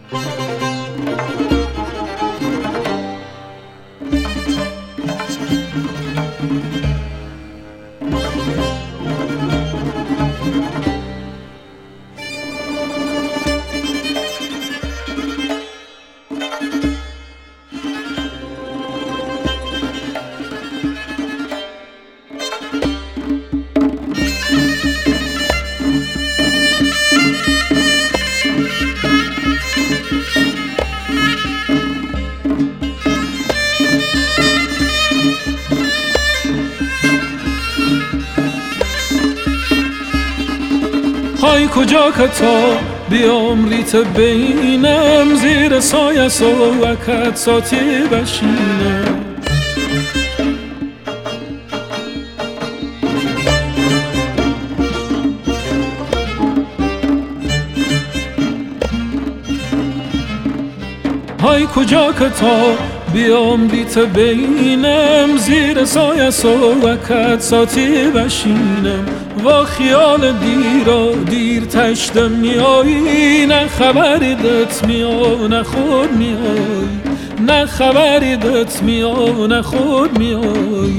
های کجا که تا بیام ریت بینم، زیر سایه سوکت ساتی بشینم. های کجا که تا بیام ریت بینم، زیر سایه سوکت ساتی بشینم. و خیال دیر تشتم میایی، نه خبری دت میای نه خود میای، نه خبری دت میای نه خود میای.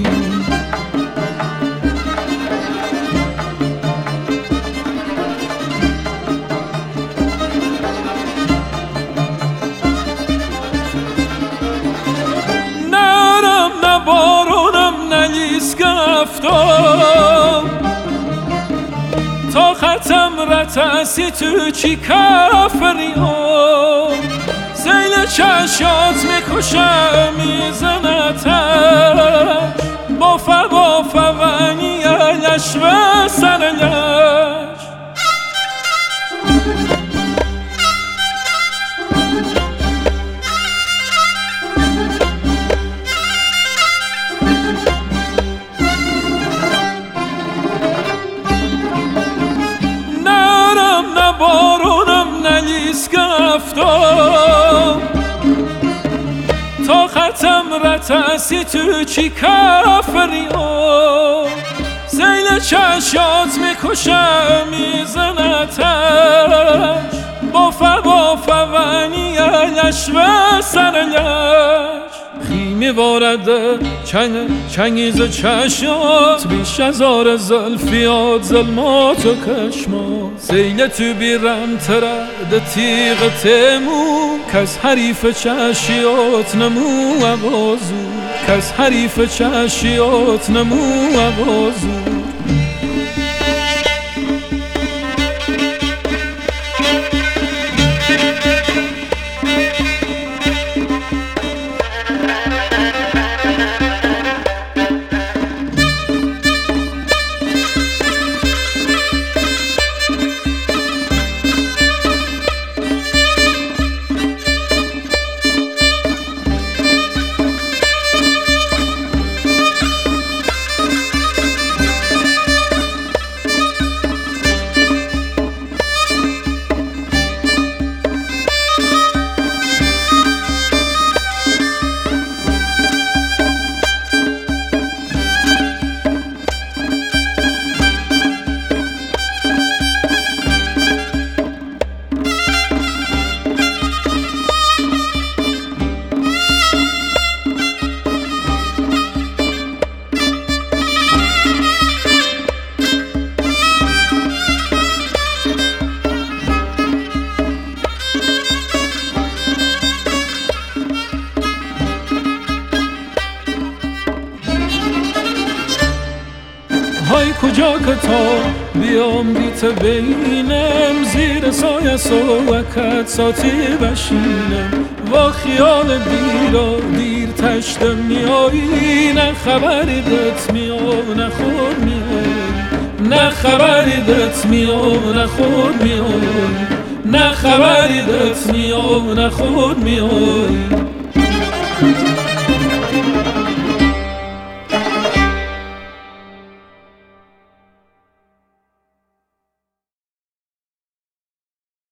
نرم نه بارونم نه لیسک افتاد، تا ختم رتاسی تو چی کافری ها. زیل چشات میکشم میزنتش، بافه ونی لش و سر لش. بارونم نلیسک افتاد، تا ختم رتاسی تو چی کافری ها. زیل چشات میکشم میزنتش، بافه ونی لش و سر لش. خیمی وارده چنگیز چشات، بیش از آر زلفیات ظلمات و کشمات. زیل تو بیرم ترد تیغ تیمو، کس حریف چشیات نمو عوازو، کس حریف چشیات نمو عوازو. های کجا که تا بیام بیت بینم، زیر سایه سوکت ساتی بشینم. و خیال دیر تشتم میایی، نه خبری دت میای نه خود میای، نه خبری دت میای نه خود میای، نه خبری دت میای نه خود میای.